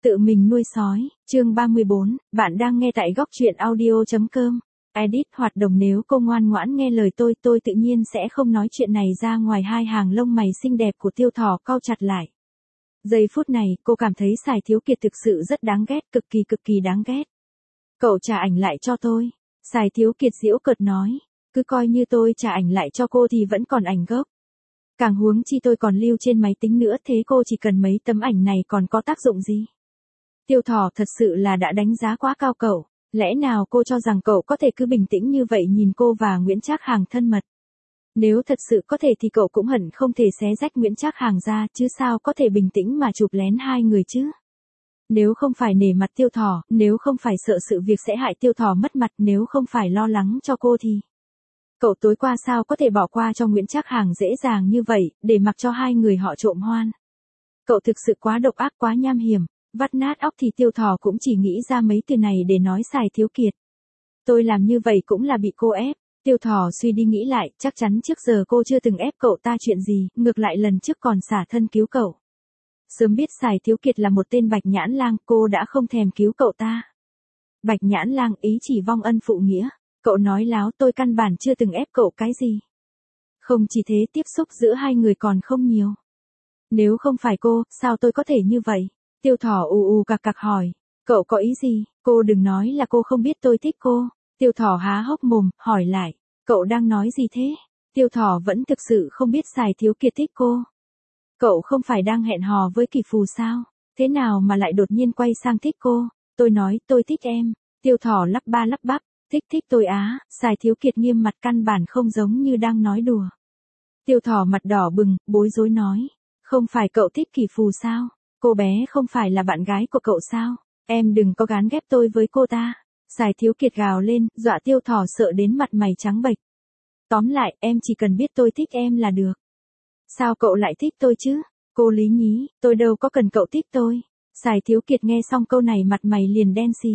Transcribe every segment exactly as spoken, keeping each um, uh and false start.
Tự mình nuôi sói, chương ba mươi bốn, bạn đang nghe tại góc truyện audio.com. Edit hoạt động nếu cô ngoan ngoãn nghe lời tôi, tôi tự nhiên sẽ không nói chuyện này ra ngoài. Hai hàng lông mày xinh đẹp của Tiêu Thỏ cau chặt lại. Giây phút này, cô cảm thấy Sài Thiếu Kiệt thực sự rất đáng ghét, cực kỳ cực kỳ đáng ghét. Cậu trả ảnh lại cho tôi. Sài Thiếu Kiệt giễu cợt nói. Cứ coi như tôi trả ảnh lại cho cô thì vẫn còn ảnh gốc. Càng huống chi tôi còn lưu trên máy tính nữa, thế cô chỉ cần mấy tấm ảnh này còn có tác dụng gì? Tiêu Thỏ thật sự là đã đánh giá quá cao cậu. Lẽ nào cô cho rằng cậu có thể cứ bình tĩnh như vậy nhìn cô và Nguyễn Trác Hàng thân mật? Nếu thật sự có thể thì cậu cũng hận không thể xé rách Nguyễn Trác Hàng ra, chứ sao có thể bình tĩnh mà chụp lén hai người chứ? Nếu không phải nể mặt Tiêu Thỏ, nếu không phải sợ sự việc sẽ hại Tiêu Thỏ mất mặt, nếu không phải lo lắng cho cô thì... Cậu tối qua sao có thể bỏ qua cho Nguyễn Trác Hàng dễ dàng như vậy, để mặc cho hai người họ trộm hoan? Cậu thực sự quá độc ác, quá nham hiểm. Vắt nát óc thì Tiêu Thỏ cũng chỉ nghĩ ra mấy từ này để nói Sài Thiếu Kiệt. Tôi làm như vậy cũng là bị cô ép. Tiêu Thỏ suy đi nghĩ lại, chắc chắn trước giờ cô chưa từng ép cậu ta chuyện gì, ngược lại lần trước còn xả thân cứu cậu. Sớm biết Sài Thiếu Kiệt là một tên bạch nhãn lang, cô đã không thèm cứu cậu ta. Bạch nhãn lang, ý chỉ vong ân phụ nghĩa. Cậu nói láo, tôi căn bản chưa từng ép cậu cái gì. Không chỉ thế, tiếp xúc giữa hai người còn không nhiều. Nếu không phải cô, sao tôi có thể như vậy? Tiêu Thỏ ù ù cặc cặc hỏi. Cậu có ý gì? Cô đừng nói là cô không biết tôi thích cô. Tiêu Thỏ há hốc mồm, hỏi lại. Cậu đang nói gì thế? Tiêu Thỏ vẫn thực sự không biết Sài Thiếu Kiệt thích cô. Cậu không phải đang hẹn hò với Kỳ Phù sao? Thế nào mà lại đột nhiên quay sang thích cô? Tôi nói tôi thích em. Tiêu Thỏ lắp ba lắp bắp. Thích thích tôi á. Sài Thiếu Kiệt nghiêm mặt, căn bản không giống như đang nói đùa. Tiêu Thỏ mặt đỏ bừng, bối rối nói. Không phải cậu thích Kỳ Phù sao? Cô bé không phải là bạn gái của cậu sao? Em đừng có gán ghép tôi với cô ta. Sài Thiếu Kiệt gào lên, dọa Tiêu Thỏ sợ đến mặt mày trắng bệch. Tóm lại, em chỉ cần biết tôi thích em là được. Sao cậu lại thích tôi chứ? Cô lý nhí, tôi đâu có cần cậu thích tôi. Sài Thiếu Kiệt nghe xong câu này mặt mày liền đen xì.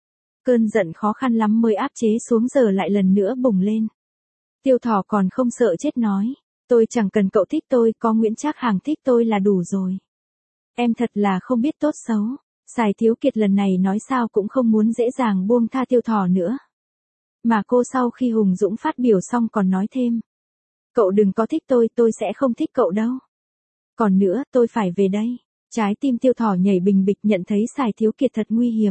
Cơn giận khó khăn lắm mới áp chế xuống giờ lại lần nữa bùng lên. Tiêu Thỏ còn không sợ chết nói. Tôi chẳng cần cậu thích tôi, có Nguyễn Trác Hàng thích tôi là đủ rồi. Em thật là không biết tốt xấu. Sài Thiếu Kiệt lần này nói sao cũng không muốn dễ dàng buông tha Tiêu Thỏ nữa. Mà cô sau khi hùng dũng phát biểu xong còn nói thêm. Cậu đừng có thích tôi, tôi sẽ không thích cậu đâu. Còn nữa, tôi phải về đây. Trái tim Tiêu Thỏ nhảy bình bịch, nhận thấy Sài Thiếu Kiệt thật nguy hiểm.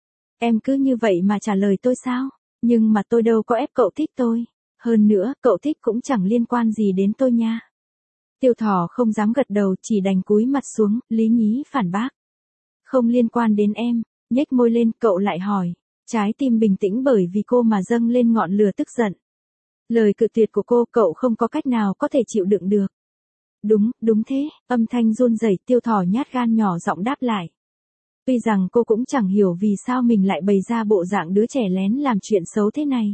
Em cứ như vậy mà trả lời tôi sao? Nhưng mà tôi đâu có ép cậu thích tôi. Hơn nữa, cậu thích cũng chẳng liên quan gì đến tôi nha. Tiêu Thỏ không dám gật đầu, chỉ đành cúi mặt xuống, lý nhí phản bác. Không liên quan đến em. Nhếch môi lên, cậu lại hỏi. Trái tim bình tĩnh bởi vì cô mà dâng lên ngọn lửa tức giận. Lời cự tuyệt của cô cậu không có cách nào có thể chịu đựng được. Đúng, đúng thế, âm thanh run rẩy. Tiêu Thỏ nhát gan nhỏ giọng đáp lại. Tuy rằng cô cũng chẳng hiểu vì sao mình lại bày ra bộ dạng đứa trẻ lén làm chuyện xấu thế này.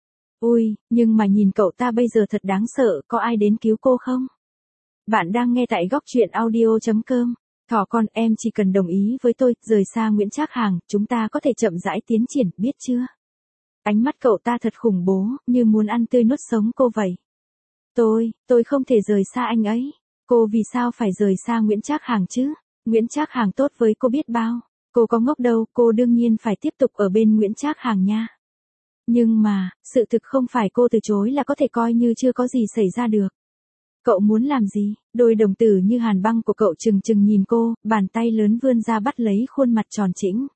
Ui, nhưng mà nhìn cậu ta bây giờ thật đáng sợ, có ai đến cứu cô không? Bạn đang nghe tại góc truyện audio.com. Thỏ con, em chỉ cần đồng ý với tôi, rời xa Nguyễn Trác Hàng, chúng ta có thể chậm rãi tiến triển, biết chưa? Ánh mắt cậu ta thật khủng bố, như muốn ăn tươi nuốt sống cô vậy. Tôi, tôi không thể rời xa anh ấy. Cô vì sao phải rời xa Nguyễn Trác Hàng chứ? Nguyễn Trác Hàng tốt với cô biết bao. Cô có ngốc đâu, cô đương nhiên phải tiếp tục ở bên Nguyễn Trác Hàng nha. Nhưng mà, sự thực không phải cô từ chối là có thể coi như chưa có gì xảy ra được. Cậu muốn làm gì? Đôi đồng tử như hàn băng của cậu trừng trừng nhìn cô, bàn tay lớn vươn ra bắt lấy khuôn mặt tròn trĩnh.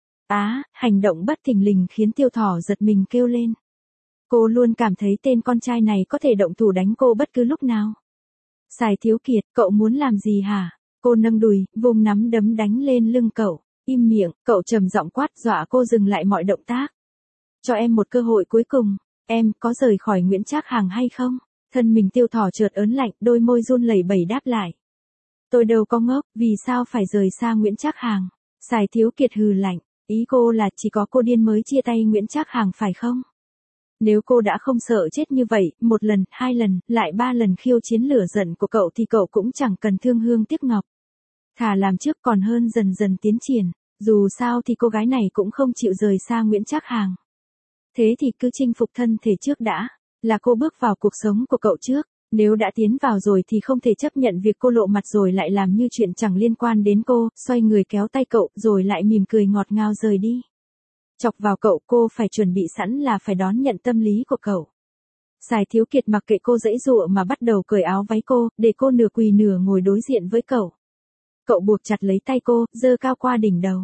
Á, hành động bất thình lình khiến Tiêu Thỏ giật mình kêu lên. Cô luôn cảm thấy tên con trai này có thể động thủ đánh cô bất cứ lúc nào. Sài Thiếu Kiệt, cậu muốn làm gì hả? Cô nâng đùi, vùng nắm đấm đánh lên lưng cậu. Im miệng, cậu trầm giọng quát, dọa cô dừng lại mọi động tác. Cho em một cơ hội cuối cùng, em có rời khỏi Nguyễn Trác Hàng hay không? Thân mình Tiêu Thỏ chợt ớn lạnh, đôi môi run lẩy bẩy đáp lại. Tôi đâu có ngốc, vì sao phải rời xa Nguyễn Trác Hàng? Sài Thiếu Kiệt hừ lạnh, ý cô là chỉ có cô điên mới chia tay Nguyễn Trác Hàng phải không? Nếu cô đã không sợ chết như vậy, một lần, hai lần, lại ba lần khiêu chiến lửa giận của cậu thì cậu cũng chẳng cần thương hương tiếc ngọc. Thà làm trước còn hơn dần dần tiến triển, dù sao thì cô gái này cũng không chịu rời xa Nguyễn Trác Hàng. Thế thì cứ chinh phục thân thể trước đã, là cô bước vào cuộc sống của cậu trước, Nếu đã tiến vào rồi thì không thể chấp nhận việc cô lộ mặt rồi lại làm như chuyện chẳng liên quan đến cô, xoay người kéo tay cậu rồi lại mỉm cười ngọt ngào rời đi. Chọc vào cậu, cô phải chuẩn bị sẵn là phải đón nhận tâm lý của cậu. Sài Thiếu Kiệt mặc kệ cô giãy giụa mà bắt đầu cởi áo váy cô, để cô nửa quỳ nửa ngồi đối diện với cậu. Cậu buộc chặt lấy tay cô, giơ cao qua đỉnh đầu.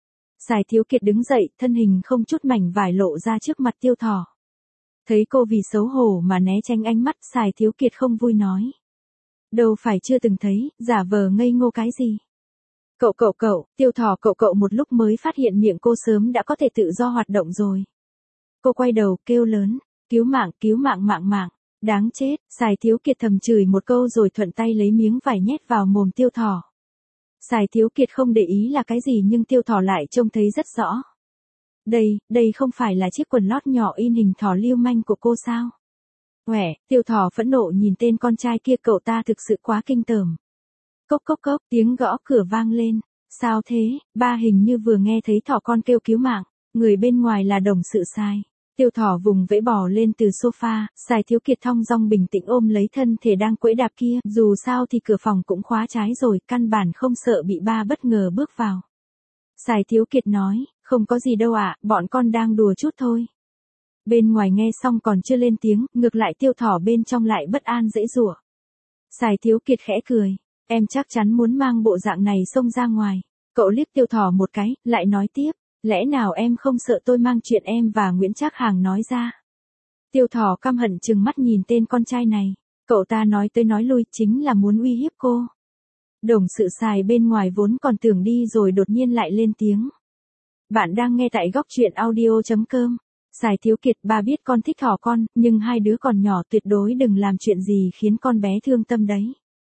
Sài Thiếu Kiệt đứng dậy, thân hình không chút mảnh vải lộ ra trước mặt Tiêu Thỏ. Thấy cô vì xấu hổ mà né tránh ánh mắt, Sài Thiếu Kiệt không vui nói. Đâu phải chưa từng thấy, giả vờ ngây ngô cái gì. Cậu cậu cậu, Tiêu Thỏ cậu cậu một lúc mới phát hiện miệng cô sớm đã có thể tự do hoạt động rồi. Cô quay đầu kêu lớn, cứu mạng, cứu mạng mạng mạng, đáng chết, Sài Thiếu Kiệt thầm chửi một câu rồi thuận tay lấy miếng vải nhét vào mồm Tiêu Thỏ. Sài Thiếu Kiệt không để ý là cái gì nhưng Tiêu Thỏ lại trông thấy rất rõ. Đây, đây không phải là chiếc quần lót nhỏ in hình thỏ lưu manh của cô sao? Quẻ, Tiêu Thỏ phẫn nộ nhìn tên con trai kia, cậu ta thực sự quá kinh tởm. Cốc cốc cốc, tiếng gõ cửa vang lên. Sao thế, ba hình như vừa nghe thấy thỏ con kêu cứu mạng, người bên ngoài là đồng sự Sài. Tiêu Thỏ vùng vẫy bò lên từ sofa, Sài Thiếu Kiệt thong dong bình tĩnh ôm lấy thân thể đang quẫy đạp kia, dù sao thì cửa phòng cũng khóa trái rồi, căn bản không sợ bị ba bất ngờ bước vào. Sài Thiếu Kiệt nói, không có gì đâu ạ, bọn con đang đùa chút thôi. Bên ngoài nghe xong còn chưa lên tiếng, ngược lại Tiêu Thỏ bên trong lại bất an giãy giụa. Sài Thiếu Kiệt khẽ cười, em chắc chắn muốn mang bộ dạng này xông ra ngoài. Cậu liếc Tiêu Thỏ một cái, lại nói tiếp, lẽ nào em không sợ tôi mang chuyện em và Nguyễn Trác Hàng nói ra? Tiêu Thỏ căm hận trừng mắt nhìn tên con trai này, cậu ta nói tới nói lui chính là muốn uy hiếp cô. Đồng sự Sài bên ngoài vốn còn tưởng đi rồi đột nhiên lại lên tiếng. Bạn đang nghe tại góc truyện audio chấm com. Sài Thiếu Kiệt, ba biết con thích thỏ con, nhưng hai đứa còn nhỏ tuyệt đối đừng làm chuyện gì khiến con bé thương tâm đấy.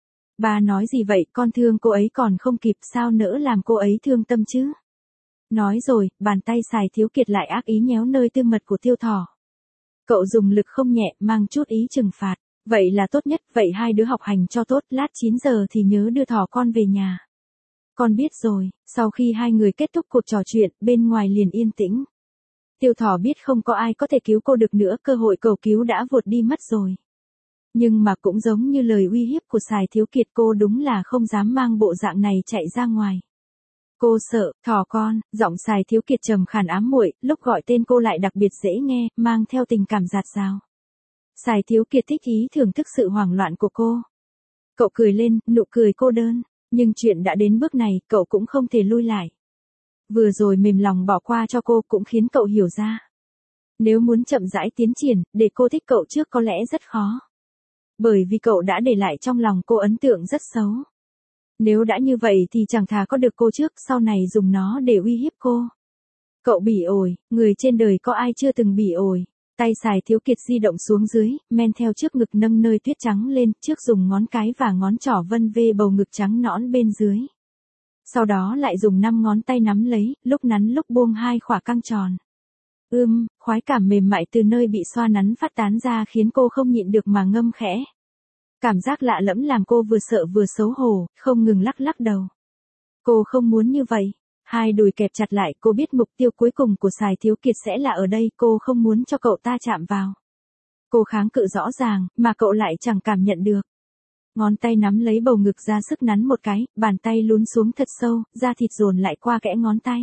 Ba nói gì vậy, con thương cô ấy còn không kịp, sao nỡ làm cô ấy thương tâm chứ? Nói rồi, bàn tay Sài Thiếu Kiệt lại ác ý nhéo nơi tương mật của Tiêu Thỏ. Cậu dùng lực không nhẹ, mang chút ý trừng phạt. Vậy là tốt nhất, vậy hai đứa học hành cho tốt, lát chín giờ thì nhớ đưa thỏ con về nhà. Con biết rồi. Sau khi hai người kết thúc cuộc trò chuyện, bên ngoài liền yên tĩnh. Tiêu Thỏ biết không có ai có thể cứu cô được nữa, cơ hội cầu cứu đã vụt đi mất rồi. Nhưng mà cũng giống như lời uy hiếp của Sài Thiếu Kiệt, cô đúng là không dám mang bộ dạng này chạy ra ngoài. Cô sợ, thỏ con, giọng Sài Thiếu Kiệt trầm khàn ám muội, lúc gọi tên cô lại đặc biệt dễ nghe, mang theo tình cảm dạt dào. Sài Thiếu Kiệt thích ý thưởng thức sự hoảng loạn của cô. Cậu cười lên, nụ cười cô đơn, nhưng chuyện đã đến bước này, cậu cũng không thể lui lại. Vừa rồi mềm lòng bỏ qua cho cô cũng khiến cậu hiểu ra. Nếu muốn chậm rãi tiến triển, để cô thích cậu trước có lẽ rất khó. Bởi vì cậu đã để lại trong lòng cô ấn tượng rất xấu. Nếu đã như vậy thì chẳng thà có được cô trước, sau này dùng nó để uy hiếp cô. Cậu bỉ ổi, người trên đời có ai chưa từng bỉ ổi. Tay Sài Thiếu Kiệt di động xuống dưới, men theo trước ngực nâng nơi tuyết trắng lên, trước dùng ngón cái và ngón trỏ vân vê bầu ngực trắng nõn bên dưới. Sau đó lại dùng năm ngón tay nắm lấy, lúc nắn lúc buông hai khỏa căng tròn. Ưm, khoái cảm mềm mại từ nơi bị xoa nắn phát tán ra khiến cô không nhịn được mà ngâm khẽ. Cảm giác lạ lẫm làm cô vừa sợ vừa xấu hổ, không ngừng lắc lắc đầu. Cô không muốn như vậy. Hai đùi kẹp chặt lại, cô biết mục tiêu cuối cùng của Sài Thiếu Kiệt sẽ là ở đây, cô không muốn cho cậu ta chạm vào. Cô kháng cự rõ ràng, mà cậu lại chẳng cảm nhận được. Ngón tay nắm lấy bầu ngực ra sức nắn một cái, bàn tay lún xuống thật sâu, da thịt dồn lại qua kẽ ngón tay.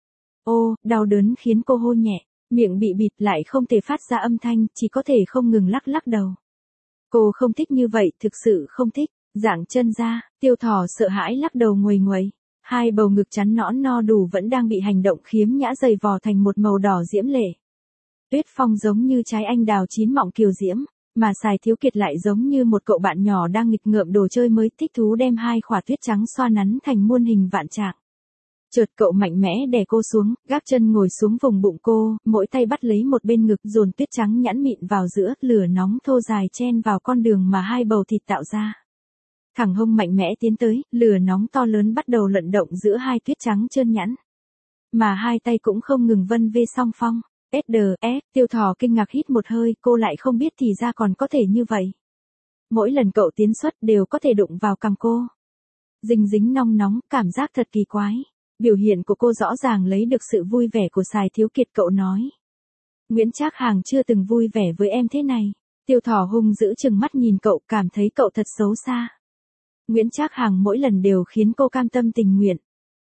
Ô, đau đớn khiến cô hôn nhẹ, miệng bị bịt lại không thể phát ra âm thanh, chỉ có thể không ngừng lắc lắc đầu. Cô không thích như vậy, thực sự không thích. Dạng chân ra, Tiêu Thỏ sợ hãi lắc đầu nguầy nguầy. Hai bầu ngực chắn nõn no đủ vẫn đang bị hành động khiếm nhã dày vò thành một màu đỏ diễm lệ. Tuyết Phong giống như trái anh đào chín mọng kiều diễm, mà Sài Thiếu Kiệt lại giống như một cậu bạn nhỏ đang nghịch ngợm đồ chơi mới, thích thú đem hai khỏa tuyết trắng xoa nắn thành muôn hình vạn trạng. Chợt cậu mạnh mẽ đè cô xuống, gác chân ngồi xuống vùng bụng cô, mỗi tay bắt lấy một bên ngực, dồn tuyết trắng nhẵn mịn vào giữa, lửa nóng thô dài chen vào con đường mà hai bầu thịt tạo ra. Thẳng hông mạnh mẽ tiến tới, lửa nóng to lớn bắt đầu lvận động giữa hai tuyết trắng trơn nhẵn. Mà hai tay cũng không ngừng vân vê song phong. ét đê ép, Tiêu Thỏ kinh ngạc hít một hơi, cô lại không biết thì ra còn có thể như vậy. Mỗi lần cậu tiến xuất đều có thể đụng vào cằm cô. Dinh dính nong nóng, cảm giác thật kỳ quái. Biểu hiện của cô rõ ràng lấy được sự vui vẻ của Sài Thiếu Kiệt, cậu nói. Nguyễn Trác Hàng chưa từng vui vẻ với em thế này. Tiêu Thỏ hung dữ trừng mắt nhìn cậu, cảm thấy cậu thật xấu xa. Nguyễn Trác Hằng mỗi lần đều khiến cô cam tâm tình nguyện.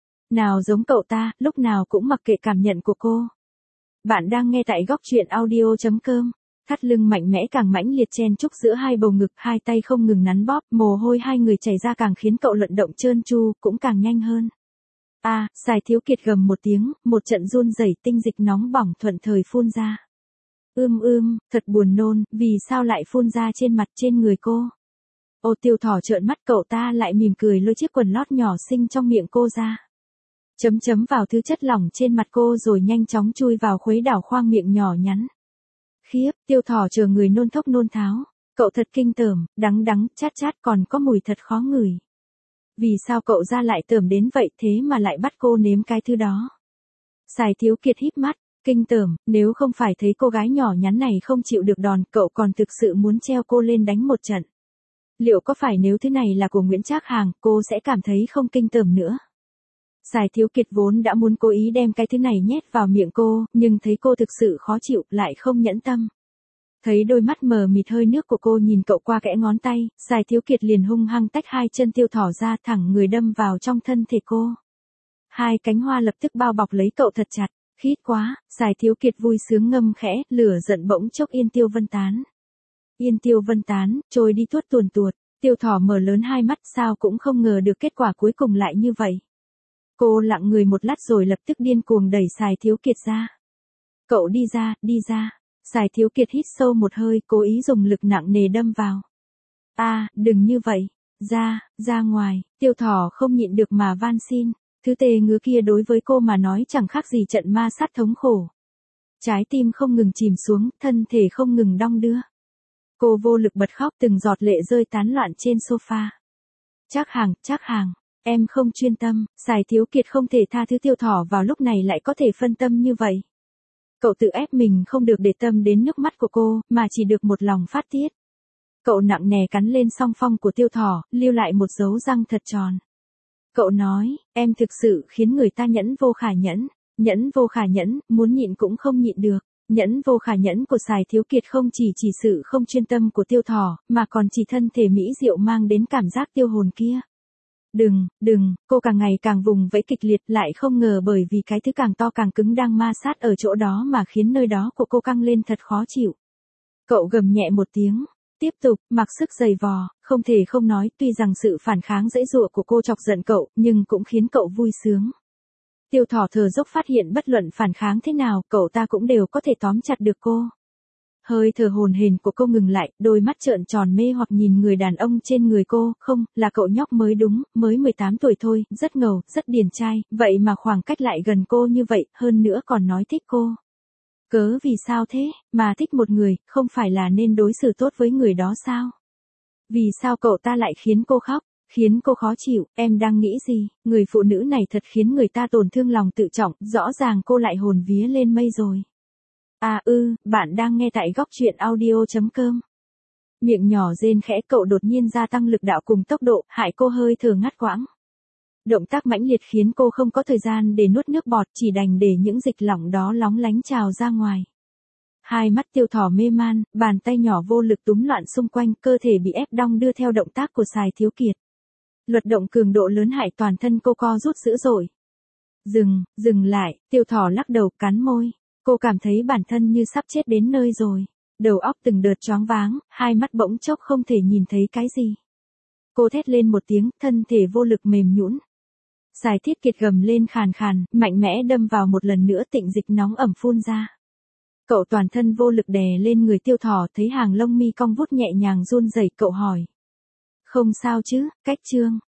Nào giống cậu ta, lúc nào cũng mặc kệ cảm nhận của cô. Bạn đang nghe tại góc truyện audio chấm com. Thắt lưng mạnh mẽ càng mãnh liệt chen chúc giữa hai bầu ngực, hai tay không ngừng nắn bóp, mồ hôi hai người chảy ra càng khiến cậu luận động trơn tru, cũng càng nhanh hơn. A, à, Sài Thiếu Kiệt gầm một tiếng, một trận run rẩy, tinh dịch nóng bỏng thuận thời phun ra. Ưm ưm, thật buồn nôn, vì sao lại phun ra trên mặt trên người cô? Ô Tiêu Thỏ trợn mắt, cậu ta lại mỉm cười lôi chiếc quần lót nhỏ xinh trong miệng cô ra. Chấm chấm vào thứ chất lỏng trên mặt cô rồi nhanh chóng chui vào khuấy đảo khoang miệng nhỏ nhắn. Khiếp, Tiêu Thỏ chờ người nôn thốc nôn tháo. Cậu thật kinh tởm, đắng đắng, chát chát, còn có mùi thật khó ngửi. Vì sao cậu ra lại tởm đến vậy, thế mà lại bắt cô nếm cái thứ đó? Sài Thiếu Kiệt híp mắt, kinh tởm, nếu không phải thấy cô gái nhỏ nhắn này không chịu được đòn, cậu còn thực sự muốn treo cô lên đánh một trận. Liệu có phải nếu thứ này là của Nguyễn Trác Hằng, cô sẽ cảm thấy không kinh tởm nữa? Sài Thiếu Kiệt vốn đã muốn cố ý đem cái thứ này nhét vào miệng cô, nhưng thấy cô thực sự khó chịu, lại không nhẫn tâm. Thấy đôi mắt mờ mịt hơi nước của cô nhìn cậu qua kẽ ngón tay, Sài Thiếu Kiệt liền hung hăng tách hai chân Tiêu Thỏ ra, thẳng người đâm vào trong thân thể cô. Hai cánh hoa lập tức bao bọc lấy cậu thật chặt, khít quá, Sài Thiếu Kiệt vui sướng ngâm khẽ, lửa giận bỗng chốc yên tiêu vân tán. Yên tiêu vân tán, trôi đi tuốt tuồn tuột, Tiêu Thỏ mở lớn hai mắt, sao cũng không ngờ được kết quả cuối cùng lại như vậy. Cô lặng người một lát rồi lập tức điên cuồng đẩy Sài Thiếu Kiệt ra. Cậu đi ra, đi ra. Sài Thiếu Kiệt hít sâu một hơi, cố ý dùng lực nặng nề đâm vào. A, à, đừng như vậy. Ra, ra ngoài. Tiêu Thỏ không nhịn được mà van xin. Thứ tê ngứa kia đối với cô mà nói chẳng khác gì trận ma sát thống khổ. Trái tim không ngừng chìm xuống, thân thể không ngừng đong đưa. Cô vô lực bật khóc, từng giọt lệ rơi tán loạn trên sofa. Trác Hằng, Trác Hằng. Em không chuyên tâm, Sài Thiếu Kiệt không thể tha thứ Tiêu Thỏ vào lúc này lại có thể phân tâm như vậy. Cậu tự ép mình không được để tâm đến nước mắt của cô, mà chỉ được một lòng phát tiết. Cậu nặng nề cắn lên song phong của Tiêu Thỏ, lưu lại một dấu răng thật tròn. Cậu nói, em thực sự khiến người ta nhẫn vô khả nhẫn, nhẫn vô khả nhẫn, muốn nhịn cũng không nhịn được. Nhẫn vô khả nhẫn của Sài Thiếu Kiệt không chỉ chỉ sự không chuyên tâm của Tiêu Thỏ, mà còn chỉ thân thể mỹ diệu mang đến cảm giác tiêu hồn kia. Đừng, đừng, cô càng ngày càng vùng vẫy kịch liệt, lại không ngờ bởi vì cái thứ càng to càng cứng đang ma sát ở chỗ đó mà khiến nơi đó của cô căng lên thật khó chịu. Cậu gầm nhẹ một tiếng, tiếp tục, mặc sức giày vò, không thể không nói, tuy rằng sự phản kháng dễ dụa của cô chọc giận cậu, nhưng cũng khiến cậu vui sướng. Tiêu Thỏ thở dốc phát hiện bất luận phản kháng thế nào, cậu ta cũng đều có thể tóm chặt được cô. Hơi thở hồn hển của cô ngừng lại, đôi mắt trợn tròn mê hoặc nhìn người đàn ông trên người cô, không, là cậu nhóc mới đúng, mới mười tám tuổi thôi, rất ngầu, rất điển trai, vậy mà khoảng cách lại gần cô như vậy, hơn nữa còn nói thích cô. Cớ vì sao thế, mà thích một người, không phải là nên đối xử tốt với người đó sao? Vì sao cậu ta lại khiến cô khóc, khiến cô khó chịu, em đang nghĩ gì, người phụ nữ này thật khiến người ta tổn thương lòng tự trọng, rõ ràng cô lại hồn vía lên mây rồi. À ư, bạn đang nghe tại góc truyện audio chấm com. Miệng nhỏ rên khẽ, cậu đột nhiên gia tăng lực đạo cùng tốc độ, hại cô hơi thở ngắt quãng. Động tác mãnh liệt khiến cô không có thời gian để nuốt nước bọt, chỉ đành để những dịch lỏng đó lóng lánh trào ra ngoài. Hai mắt Tiêu Thỏ mê man, bàn tay nhỏ vô lực túm loạn xung quanh, cơ thể bị ép đong đưa theo động tác của Sài Thiếu Kiệt. Luật động cường độ lớn hại toàn thân cô co rút dữ dội. Dừng, dừng lại, Tiêu Thỏ lắc đầu, cắn môi. Cô cảm thấy bản thân như sắp chết đến nơi rồi. Đầu óc từng đợt choáng váng, hai mắt bỗng chốc không thể nhìn thấy cái gì. Cô thét lên một tiếng, thân thể vô lực mềm nhũn. Sài Thiết Kiệt gầm lên khàn khàn, mạnh mẽ đâm vào một lần nữa, tịnh dịch nóng ẩm phun ra. Cậu toàn thân vô lực đè lên người Tiêu Thỏ, thấy hàng lông mi cong vút nhẹ nhàng run rẩy, cậu hỏi. Không sao chứ, Cách Trương,